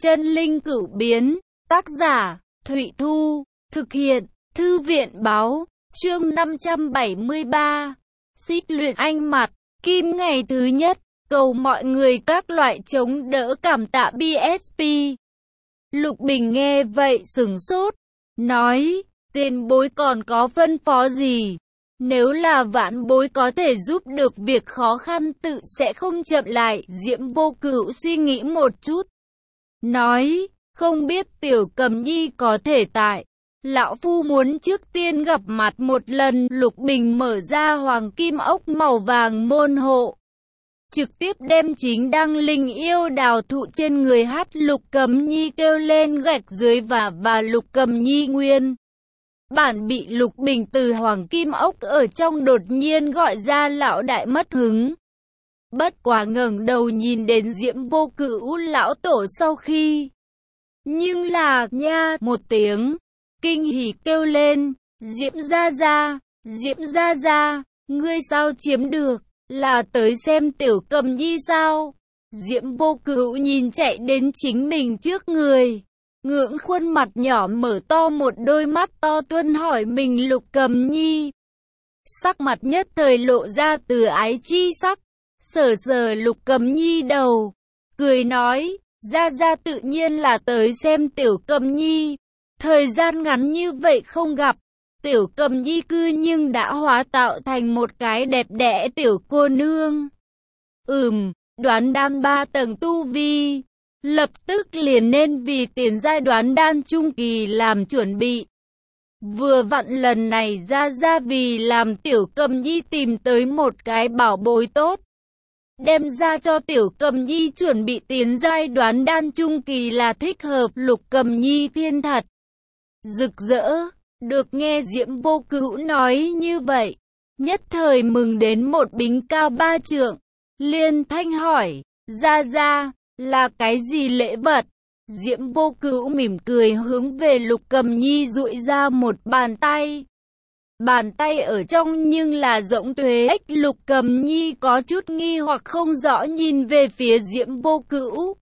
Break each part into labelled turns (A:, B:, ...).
A: Chân linh cửu biến, tác giả, Thụy Thu, thực hiện, Thư viện báo, chương 573, xích luyện anh mặt, kim ngày thứ nhất, cầu mọi người các loại chống đỡ cảm tạ BSP. Lục Bình nghe vậy sửng sốt, nói, tiền bối còn có phân phó gì? Nếu là vãn bối có thể giúp được việc khó khăn tự sẽ không chậm lại. Diễm Vô Cửu suy nghĩ một chút, nói, không biết Tiểu Cầm Nhi có thể tại. Lão Phu muốn trước tiên gặp mặt một lần. Lục Bình mở ra hoàng kim ốc màu vàng môn hộ, trực tiếp đem chính đăng linh yêu đào thụ trên người hát Lục Cầm Nhi kêu lên gạch dưới và Lục Cầm Nhi nguyên bản bị Lục Bình từ hoàng kim ốc ở trong đột nhiên gọi ra, lão đại mất hứng. Bất quá ngẩng đầu nhìn đến Diễm Vô Cửu lão tổ sau khi, nhưng là nha một tiếng kinh hỉ kêu lên, Diễm gia gia, ngươi sao chiếm được, là tới xem Tiểu Cầm Nhi sao? Diễm Vô Cửu nhìn chạy đến chính mình trước người, ngưỡng khuôn mặt nhỏ mở to một đôi mắt to tuân hỏi mình Lục Cầm Nhi. Sắc mặt nhất thời lộ ra từ ái chi sắc, sờ Lục Cầm Nhi đầu, cười nói, gia tự nhiên là tới xem Tiểu Cầm Nhi. Thời gian ngắn như vậy không gặp, Tiểu Cầm Nhi cư nhưng đã hóa tạo thành một cái đẹp đẽ tiểu cô nương. Đoán đan 3 tầng tu vi, lập tức liền nên vì tiền giai đoán đan trung kỳ làm chuẩn bị. Vừa vặn lần này ra vì làm Tiểu Cầm Nhi tìm tới một cái bảo bối tốt, đem ra cho Tiểu Cầm Nhi chuẩn bị tiến giai đoán đan trung kỳ là thích hợp. Lục Cầm Nhi thiên thật rực rỡ, được nghe Diễm Vô Cửu nói như vậy, nhất thời mừng đến một bính cao 3 trượng, liên thanh hỏi, gia, là cái gì lễ vật? Diễm Vô Cửu mỉm cười hướng về Lục Cầm Nhi duỗi ra một bàn tay. Bàn tay ở trong nhưng là rỗng tuế ếch. Lục Cầm Nhi có chút nghi hoặc không rõ nhìn về phía Diễm Vô Cửu.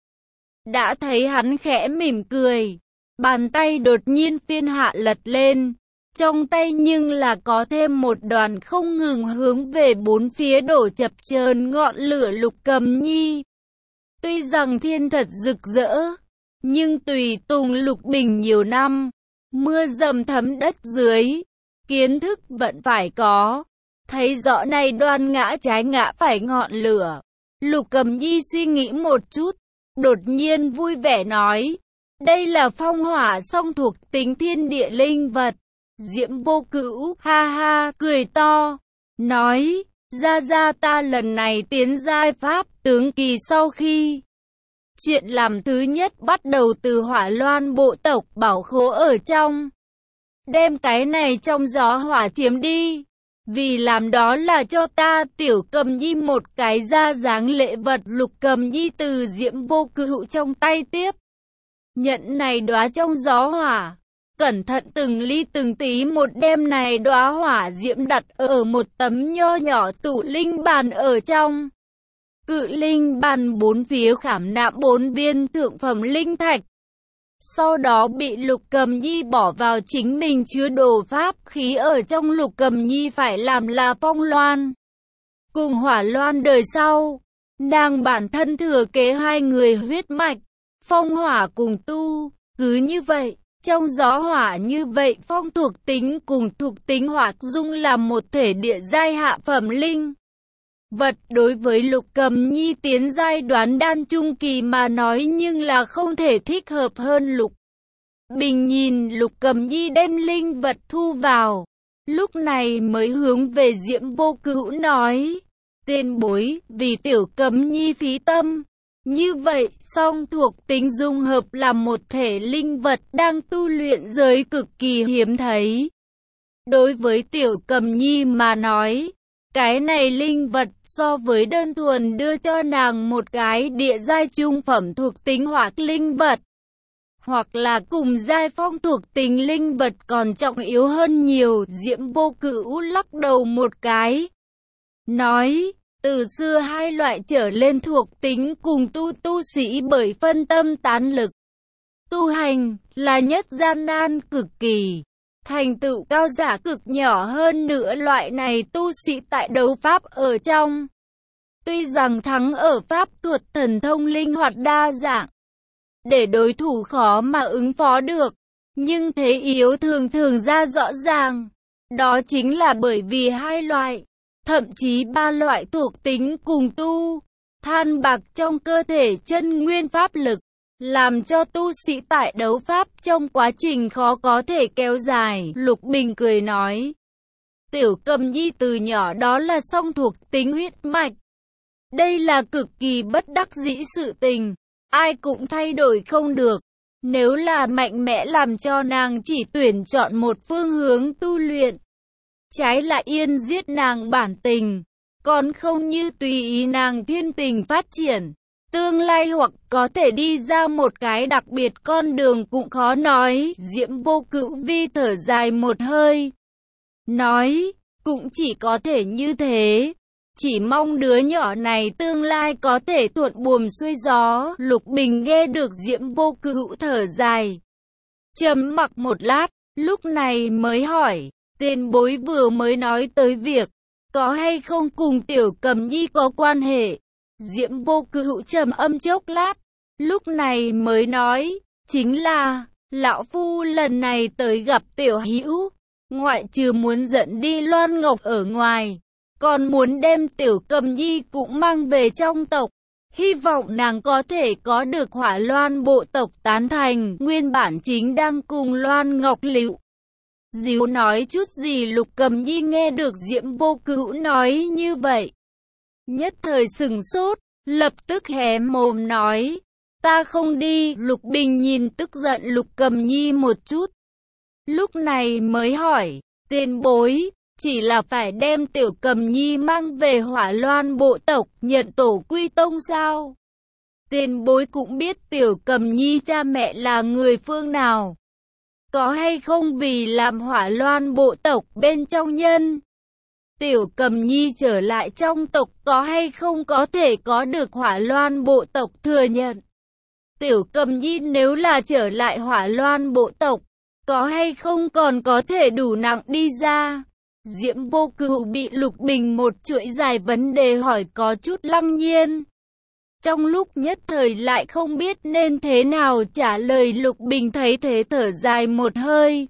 A: Đã thấy hắn khẽ mỉm cười, bàn tay đột nhiên phiên hạ lật lên, trong tay nhưng là có thêm một đoàn không ngừng hướng về bốn phía đổ chập chờn ngọn lửa. Lục Cầm Nhi tuy rằng thiên thật rực rỡ, nhưng tùy tùng Lục Bình nhiều năm, mưa dầm thấm đất dưới, kiến thức vẫn phải có, thấy rõ này đoan ngã trái ngã phải ngọn lửa. Lục Cầm Nhi suy nghĩ một chút, đột nhiên vui vẻ nói, đây là phong hỏa song thuộc tính thiên địa linh vật. Diễm Vô Cửu ha ha cười to, nói, gia ta lần này tiến giai pháp tướng kỳ sau khi, chuyện làm thứ nhất bắt đầu từ Hỏa Loan bộ tộc bảo khố ở trong, đem cái này trong gió hỏa chiếm đi, vì làm đó là cho ta Tiểu Cầm Nhi một cái ra dáng lễ vật. Lục Cầm Nhi từ Diễm Vô Cửu trong tay tiếp nhận này đóa trong gió hỏa, cẩn thận từng ly từng tí một đem này đóa hỏa diễm đặt ở một tấm nho nhỏ tủ linh bàn ở trong. Cự linh bàn bốn phía khảm nạm 4 viên thượng phẩm linh thạch. Sau đó bị Lục Cầm Nhi bỏ vào chính mình chứa đồ pháp khí ở trong. Lục Cầm Nhi phải làm là Phong Loan cùng Hỏa Loan đời sau, nàng bản thân thừa kế hai người huyết mạch, phong hỏa cùng tu. Cứ như vậy, trong gió hỏa như vậy, phong thuộc tính cùng thuộc tính hỏa dung làm một thể địa giai hạ phẩm linh vật. Đối với Lục Cầm Nhi tiến giai đoán đan trung kỳ mà nói nhưng là không thể thích hợp hơn. Lục Bình nhìn Lục Cầm Nhi đem linh vật thu vào, lúc này mới hướng về Diễm Vô Cửu nói, tiền bối, vì Tiểu Cầm Nhi phí tâm. Như vậy, song thuộc tính dung hợp làm một thể linh vật đang tu luyện giới cực kỳ hiếm thấy. Đối với Tiểu Cầm Nhi mà nói, cái này linh vật so với đơn thuần đưa cho nàng một cái địa giai trung phẩm thuộc tính hỏa linh vật, hoặc là cùng giai phong thuộc tính linh vật còn trọng yếu hơn nhiều. Diễm Vô Cửu lắc đầu một cái, nói, từ xưa hai loại trở lên thuộc tính cùng tu sĩ bởi phân tâm tán lực, Tu hành là nhất gian nan cực kỳ, thành tựu cao giả cực nhỏ hơn nữa loại này tu sĩ tại đấu pháp ở trong. Tuy rằng thắng ở pháp thuật thần thông linh hoạt đa dạng, để đối thủ khó mà ứng phó được, nhưng thế yếu thường thường ra rõ ràng. Đó chính là bởi vì hai loại, thậm chí ba loại thuộc tính cùng tu, than bạc trong cơ thể chân nguyên pháp lực, làm cho tu sĩ tại đấu pháp trong quá trình khó có thể kéo dài. Lục Bình cười nói, Tiểu Cầm Nhi từ nhỏ đó là song thuộc tính huyết mạch. Đây là cực kỳ bất đắc dĩ sự tình, ai cũng thay đổi không được. Nếu là mạnh mẽ làm cho nàng chỉ tuyển chọn một phương hướng tu luyện, trái lại yên giết nàng bản tình, còn không như tùy ý nàng thiên tình phát triển. Tương lai hoặc có thể đi ra một cái đặc biệt con đường cũng khó nói. Diễm Vô Cửu Vi thở dài một hơi, nói, cũng chỉ có thể như thế. Chỉ mong đứa nhỏ này tương lai có thể thuận buồm xuôi gió. Lục Bình nghe được Diễm Vô Cửu thở dài, trầm mặc một lát, lúc này mới hỏi, tiền bối vừa mới nói tới việc, có hay không cùng Tiểu Cầm Nhi có quan hệ? Diễm Vô Cửu trầm âm chốc lát, lúc này mới nói, chính là, lão phu lần này tới gặp Tiểu Hữu, ngoại trừ muốn dẫn đi Loan Ngọc ở ngoài, còn muốn đem Tiểu Cầm Nhi cũng mang về trong tộc, hy vọng nàng có thể có được Hỏa Loan bộ tộc tán thành. Nguyên bản chính đang cùng Loan Ngọc Liễu díu nói chút gì, Lục Cầm Nhi nghe được Diễm Vô Cửu nói như vậy, nhất thời sừng sốt, lập tức hé mồm nói, ta không đi. Lục Bình nhìn tức giận Lục Cầm Nhi một chút, lúc này mới hỏi, tiền bối, chỉ là phải đem Tiểu Cầm Nhi mang về Hỏa Loan bộ tộc, nhận tổ quy tông sao? Tiền bối cũng biết Tiểu Cầm Nhi cha mẹ là người phương nào? Có hay không vì làm Hỏa Loan bộ tộc bên trong nhân? Tiểu Cầm Nhi trở lại trong tộc có hay không có thể có được Hỏa Loan bộ tộc thừa nhận? Tiểu Cầm Nhi nếu là trở lại Hỏa Loan bộ tộc, có hay không còn có thể đủ nặng đi ra? Diễm Vô Cửu bị Lục Bình một chuỗi dài vấn đề hỏi có chút lăng nhiên, trong lúc nhất thời lại không biết nên thế nào trả lời. Lục Bình thấy thế thở dài một hơi,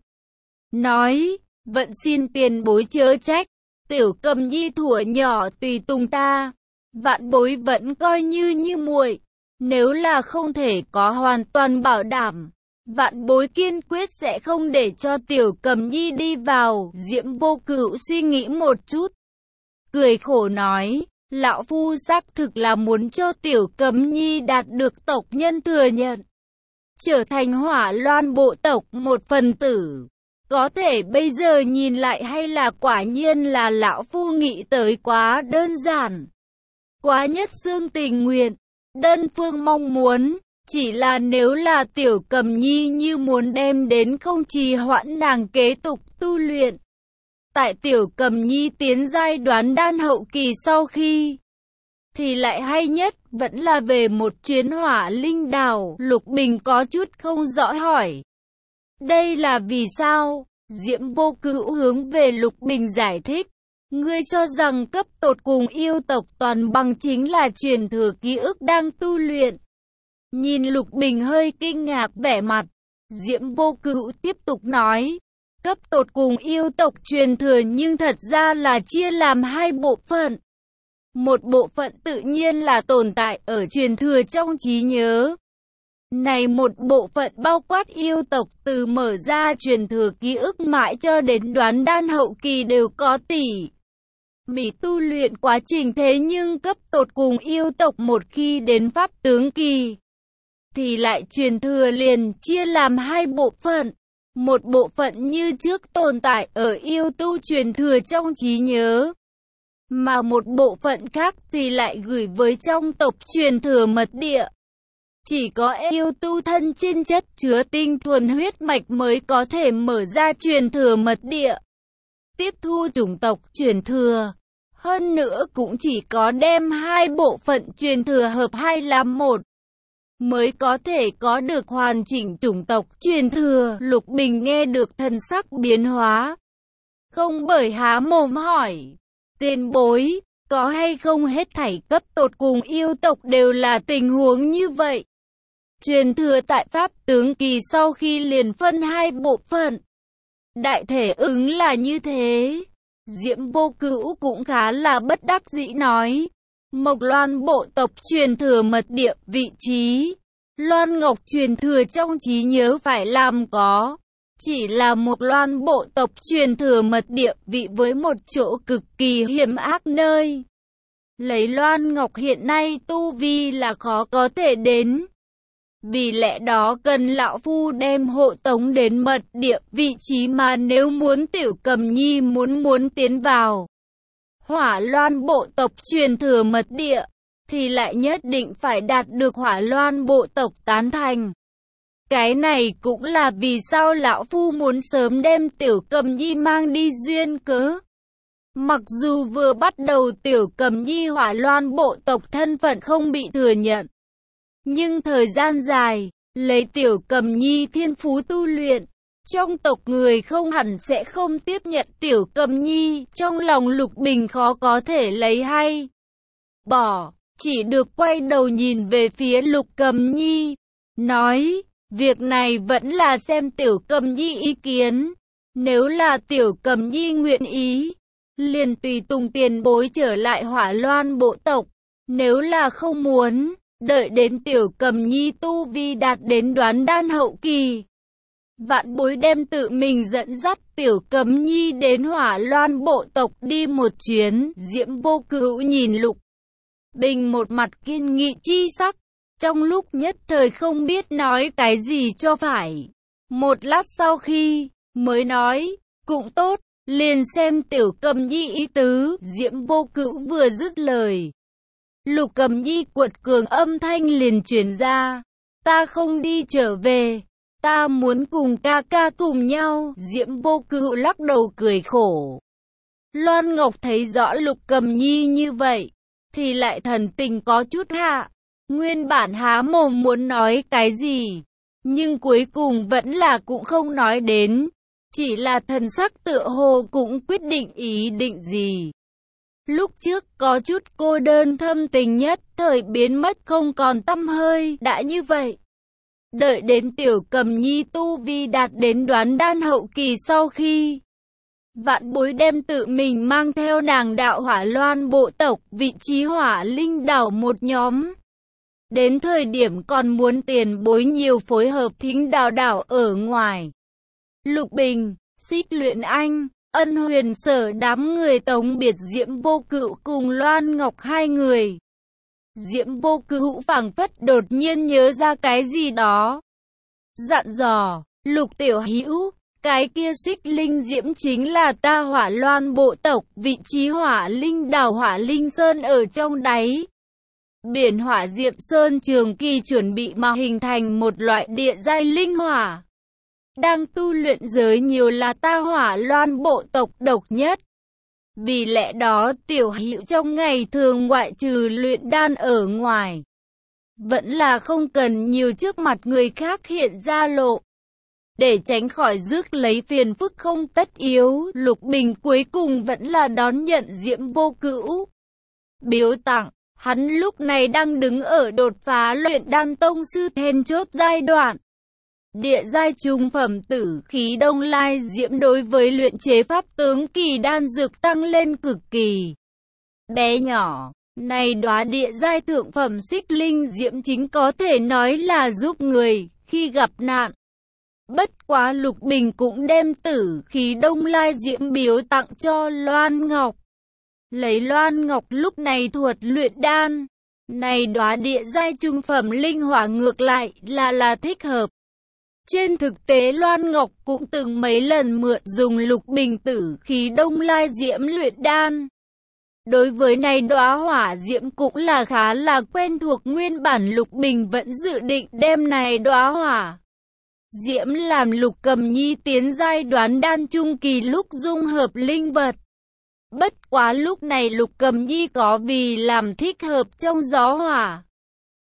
A: nói, vẫn xin tiền bối chớ trách, Tiểu Cầm Nhi thuở nhỏ tùy tùng ta, vạn bối vẫn coi như muội, nếu là không thể có hoàn toàn bảo đảm, vạn bối kiên quyết sẽ không để cho Tiểu Cầm Nhi đi vào. Diễm Vô Cửu suy nghĩ một chút, cười khổ nói, lão phu xác thực là muốn cho Tiểu Cầm Nhi đạt được tộc nhân thừa nhận, trở thành Hỏa Loan bộ tộc một phần tử. Có thể bây giờ nhìn lại hay là quả nhiên là lão phu nghĩ tới quá đơn giản, quá nhất xương tình nguyện, đơn phương mong muốn. Chỉ là nếu là Tiểu Cầm Nhi như muốn đem đến không trì hoãn nàng kế tục tu luyện. Tại Tiểu Cầm Nhi tiến giai đoán đan hậu kỳ sau khi, thì lại hay nhất vẫn là về một chuyến Hỏa Linh Đảo. Lục Bình có chút không rõ hỏi, đây là vì sao? Diễm Vô Cửu hướng về Lục Bình giải thích, ngươi cho rằng cấp tột cùng yêu tộc toàn bằng chính là truyền thừa ký ức đang tu luyện? Nhìn Lục Bình hơi kinh ngạc vẻ mặt, Diễm Vô Cửu tiếp tục nói, cấp tột cùng yêu tộc truyền thừa nhưng thật ra là chia làm hai bộ phận. Một bộ phận tự nhiên là tồn tại ở truyền thừa trong trí nhớ. Này một bộ phận bao quát yêu tộc từ mở ra truyền thừa ký ức mãi cho đến đoán đan hậu kỳ đều có tỉ mỉ tu luyện quá trình. Thế nhưng cấp tột cùng yêu tộc một khi đến pháp tướng kỳ, thì lại truyền thừa liền chia làm hai bộ phận. Một bộ phận như trước tồn tại ở yêu tu truyền thừa trong trí nhớ, mà một bộ phận khác thì lại gửi với trong tộc truyền thừa mật địa. Chỉ có yêu tu thân trên chất chứa tinh thuần huyết mạch mới có thể mở ra truyền thừa mật địa, tiếp thu chủng tộc truyền thừa. Hơn nữa cũng chỉ có đem hai bộ phận truyền thừa hợp hai làm một. mới có thể có được hoàn chỉnh chủng tộc truyền thừa. Lục Bình nghe được thần sắc biến hóa, không bởi há mồm hỏi, tiền bối, có hay không hết thảy cấp tột cùng yêu tộc đều là tình huống như vậy? Truyền thừa tại Pháp tướng kỳ sau khi liền phân hai bộ phận. Đại thể ứng là như thế. Diễm Vô Cữu cũng khá là bất đắc dĩ nói. Mộc Loan bộ tộc truyền thừa mật địa vị trí. Loan Ngọc truyền thừa trong trí nhớ phải làm có. Chỉ là Mộc Loan bộ tộc truyền thừa mật địa vị với một chỗ cực kỳ hiểm ác nơi. Lấy Loan Ngọc hiện nay tu vi là khó có thể đến. Vì lẽ đó cần lão phu đem hộ tống đến mật địa vị trí mà nếu muốn Tiểu Cầm Nhi muốn tiến vào Hỏa Loan bộ tộc truyền thừa mật địa, thì lại nhất định phải đạt được Hỏa Loan bộ tộc tán thành. Cái này cũng là vì sao lão phu muốn sớm đem Tiểu Cầm Nhi mang đi duyên cớ. Mặc dù vừa bắt đầu Tiểu Cầm Nhi Hỏa Loan bộ tộc thân phận không bị thừa nhận, nhưng thời gian dài, lấy Tiểu Cầm Nhi thiên phú tu luyện, trong tộc người không hẳn sẽ không tiếp nhận Tiểu Cầm Nhi, trong lòng Lục Bình khó có thể lấy hay bỏ, chỉ được quay đầu nhìn về phía Lục Cầm Nhi, nói, việc này vẫn là xem Tiểu Cầm Nhi ý kiến, nếu là Tiểu Cầm Nhi nguyện ý, liền tùy tùng tiền bối trở lại Hỏa Loan bộ tộc, nếu là không muốn, đợi đến Tiểu Cầm Nhi tu vi đạt đến đoán đan hậu kỳ, vạn bối đem tự mình dẫn dắt Tiểu Cầm Nhi đến Hỏa Loan bộ tộc đi một chuyến. Diễm Vô Cữu nhìn Lục Bình một mặt kiên nghị chi sắc, trong lúc nhất thời không biết nói cái gì cho phải. Một lát sau khi mới nói, cũng tốt, liền xem Tiểu Cầm Nhi ý tứ. Diễm Vô Cữu vừa dứt lời, Lục Cầm Nhi cuột cường âm thanh liền truyền ra, ta không đi trở về, ta muốn cùng ca ca cùng nhau. Diễm Vô Cữu lắc đầu cười khổ. Loan Ngọc thấy rõ Lục Cầm Nhi như vậy, thì lại thần tình có chút hạ, nguyên bản há mồm muốn nói cái gì, nhưng cuối cùng vẫn là cũng không nói đến, chỉ là thần sắc tựa hồ cũng quyết định ý định gì. Lúc trước có chút cô đơn thâm tình nhất thời biến mất không còn tăm hơi, đã như vậy. Đợi đến Tiểu Cầm Nhi tu vi đạt đến đoán đan hậu kỳ sau khi, vạn bối đem tự mình mang theo nàng đạo Hỏa Loan bộ tộc vị trí Hỏa Linh đảo một nhóm. Đến thời điểm còn muốn tiền bối nhiều phối hợp Thính Đào đảo ở ngoài. Lục Bình, Xích Luyện Anh, Ân Huyền Sở đám người tống biệt Diễm Vô Cữu cùng Loan Ngọc hai người. Diễm Vô Cữu phảng phất đột nhiên nhớ ra cái gì đó, dặn dò, Lục tiểu hữu, cái kia Xích Linh Diễm chính là ta Hỏa Loan bộ tộc, vị trí Hỏa Linh đảo Hỏa Linh Sơn ở trong đáy biển Hỏa Diệm Sơn trường kỳ chuẩn bị mà hình thành một loại địa giai linh hỏa. Đang tu luyện giới nhiều là ta Hỏa Loan bộ tộc độc nhất. Vì lẽ đó tiểu hữu trong ngày thường ngoại trừ luyện đan ở ngoài, vẫn là không cần nhiều trước mặt người khác hiện ra lộ, để tránh khỏi rước lấy phiền phức không tất yếu. Lục Bình cuối cùng vẫn là đón nhận Diễm Vô Cữu biếu tặng. Hắn lúc này đang đứng ở đột phá luyện đan tông sư then chốt giai đoạn. Địa giai trung phẩm tử khí Đông Lai Diễm đối với luyện chế pháp tướng kỳ đan dược tăng lên cực kỳ bé nhỏ. Này đóa địa giai thượng phẩm Xích Linh Diễm chính có thể nói là giúp người khi gặp nạn. Bất quá Lục Bình cũng đem tử khí Đông Lai Diễm biếu tặng cho Loan Ngọc. Lấy Loan Ngọc lúc này thuật luyện đan, này đóa địa giai trung phẩm linh hỏa ngược lại là thích hợp. Trên thực tế Loan Ngọc cũng từng mấy lần mượn dùng Lục Bình tử khí Đông Lai Diễm luyện đan. Đối với này đóa hỏa diễm cũng là khá là quen thuộc, nguyên bản Lục Bình vẫn dự định đem này đóa hỏa diễm làm Lục Cầm Nhi tiến giai đoán đan trung kỳ lúc dung hợp linh vật. Bất quá lúc này Lục Cầm Nhi có vì làm thích hợp trong gió hỏa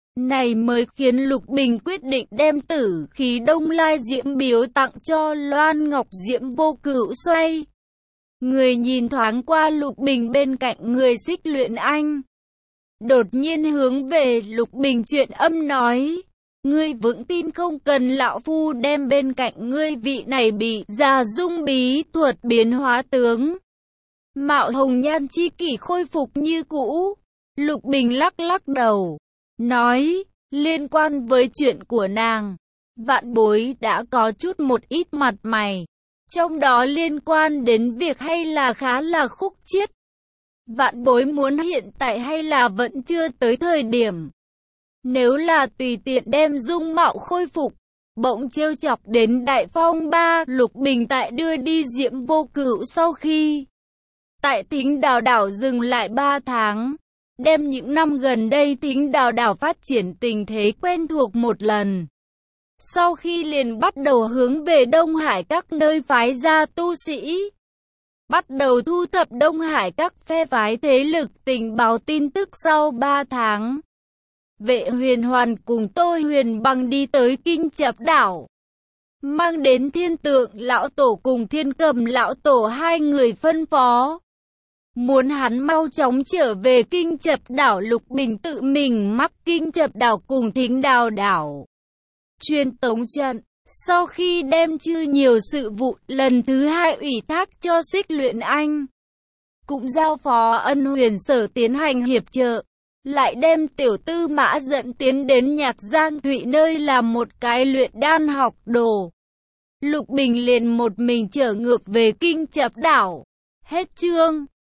A: Này mới khiến Lục Bình quyết định đem Tử Khí Đông Lai Diễm biếu tặng cho Loan Ngọc Diễm Vô Cửu Xoay. Người nhìn thoáng qua Lục Bình bên cạnh người Xích Luyện Anh. Đột nhiên hướng về Lục Bình chuyện âm nói. Ngươi vững tin không cần lão phu đem bên cạnh ngươi vị này bị già dung bí thuật biến hóa tướng. Mạo hồng nhan chi kỷ khôi phục như cũ. Lục Bình lắc lắc đầu. Nói, liên quan với chuyện của nàng, Vạn Bối đã có chút một ít mặt mày. Trong đó liên quan đến việc hay là khá là khúc chiết. Vạn Bối muốn hiện tại hay là vẫn chưa tới thời điểm. Nếu là tùy tiện đem dung mạo khôi phục, bỗng trêu chọc đến Đại Phong Ba. Lục Bình tại đưa đi Diễm Vô Cửu sau khi tại Thính Đào Đảo dừng lại 3 tháng. Đem những năm gần đây Thính Đào Đảo phát triển tình thế quen thuộc một lần. Sau khi liền bắt đầu hướng về Đông Hải các nơi phái ra tu sĩ. Bắt đầu thu thập Đông Hải các phe phái thế lực tình báo tin tức sau 3 tháng. Vệ Huyền Hoàn cùng Tôi Huyền Băng đi tới Kinh Chập Đảo. Mang đến Thiên Tượng Lão Tổ cùng Thiên Cầm Lão Tổ hai người phân phó. Muốn hắn mau chóng trở về Kinh Chập Đảo. Lục Bình tự mình mắc Kinh Chập Đảo cùng Thính Đào Đảo. Truyền tống trận. Sau khi đem chư nhiều sự vụ lần thứ hai ủy thác cho Xích Luyện Anh. Cũng giao phó Ân Huyền Sở tiến hành hiệp trợ. Lại đem Tiểu Tư Mã dẫn tiến đến Nhạc Giang Thụy nơi làm một cái luyện đan học đồ. Lục Bình liền một mình trở ngược về Kinh Chập Đảo. Hết chương.